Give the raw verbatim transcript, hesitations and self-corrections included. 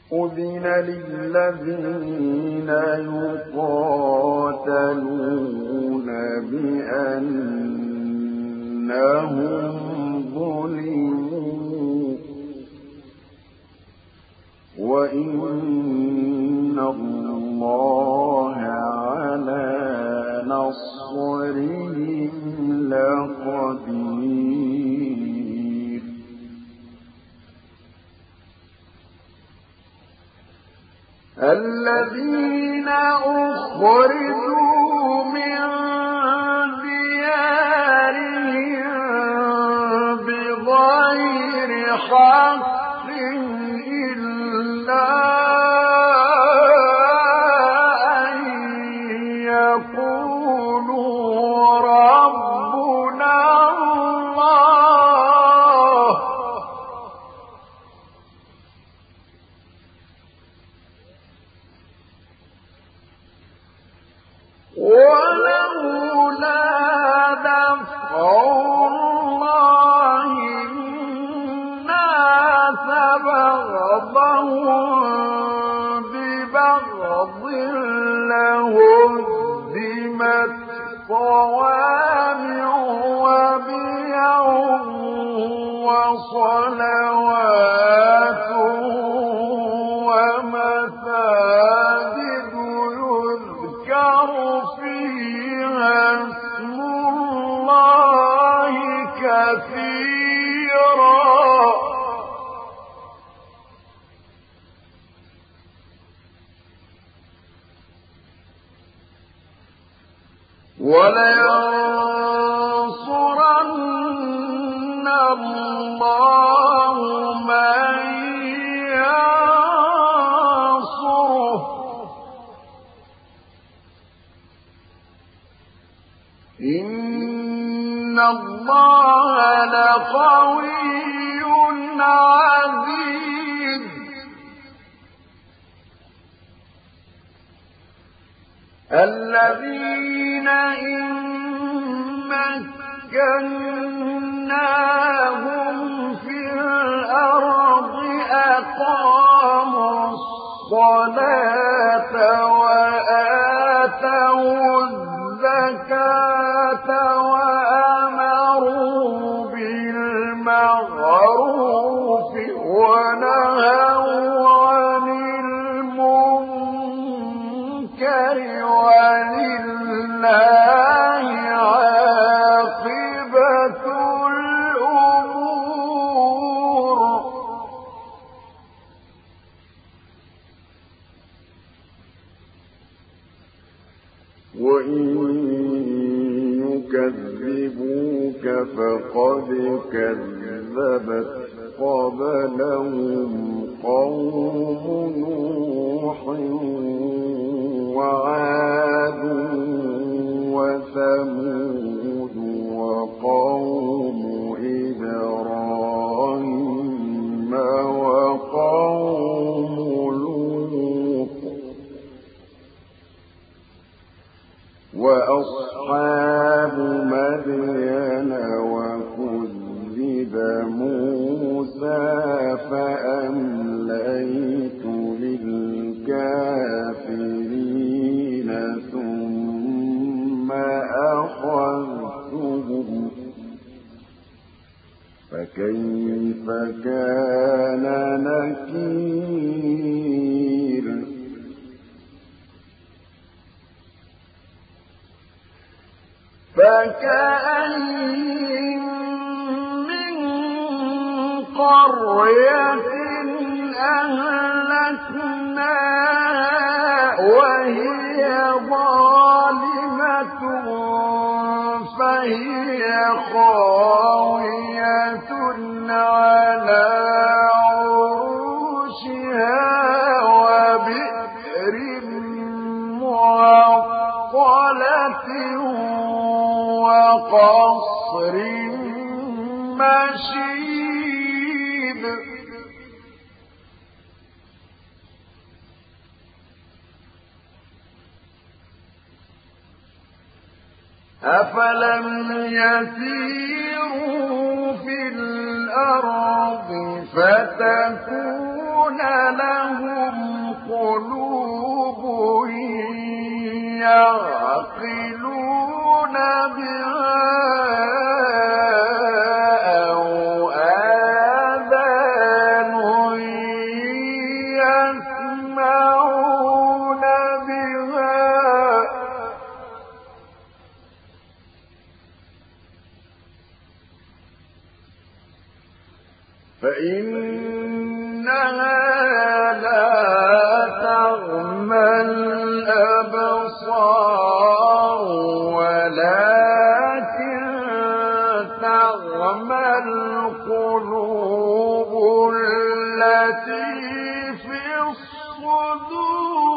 أذن للذين يقاتلون بأنهم ظلموا وإن الله على نصرهم لقدير. الذين أخرجوا من ديارهم بغير حق إلا أن يقولوا ربنا الله ولولا دفع الله الناس بغضهم ببغض لهدمت صوامع وبيع وصلوات ومساجد يذكر فيها اسم الله كثيرا ولينصرن الله من ينصره إن الله لقوي عزيز. الذين إن مكناهم في الأرض أقاموا الصلاة وآتوا الزكاة وأمروا بالمعروف ونهوا عن المنكر ولله عاقبة الأمور. وإن يكذبوك فقد كذبت قبلهم قوم نوح وعاد وثمود وقوم إبراهيم وقوم لوط وأصحاب مدين وكذب موسى فأمليت للكافرين ثم أخذتهم فكيف كان نكير. فكأين من قرية أهلكناها وهي ظالمة فهي خاوية على عروشها وبئر معطلة وقصر مشيد. أفلم يسيروا في الأرض فتكون لهم فإنها لا تعمى الأبصار ولكن تعمى القلوب التي في الصدور.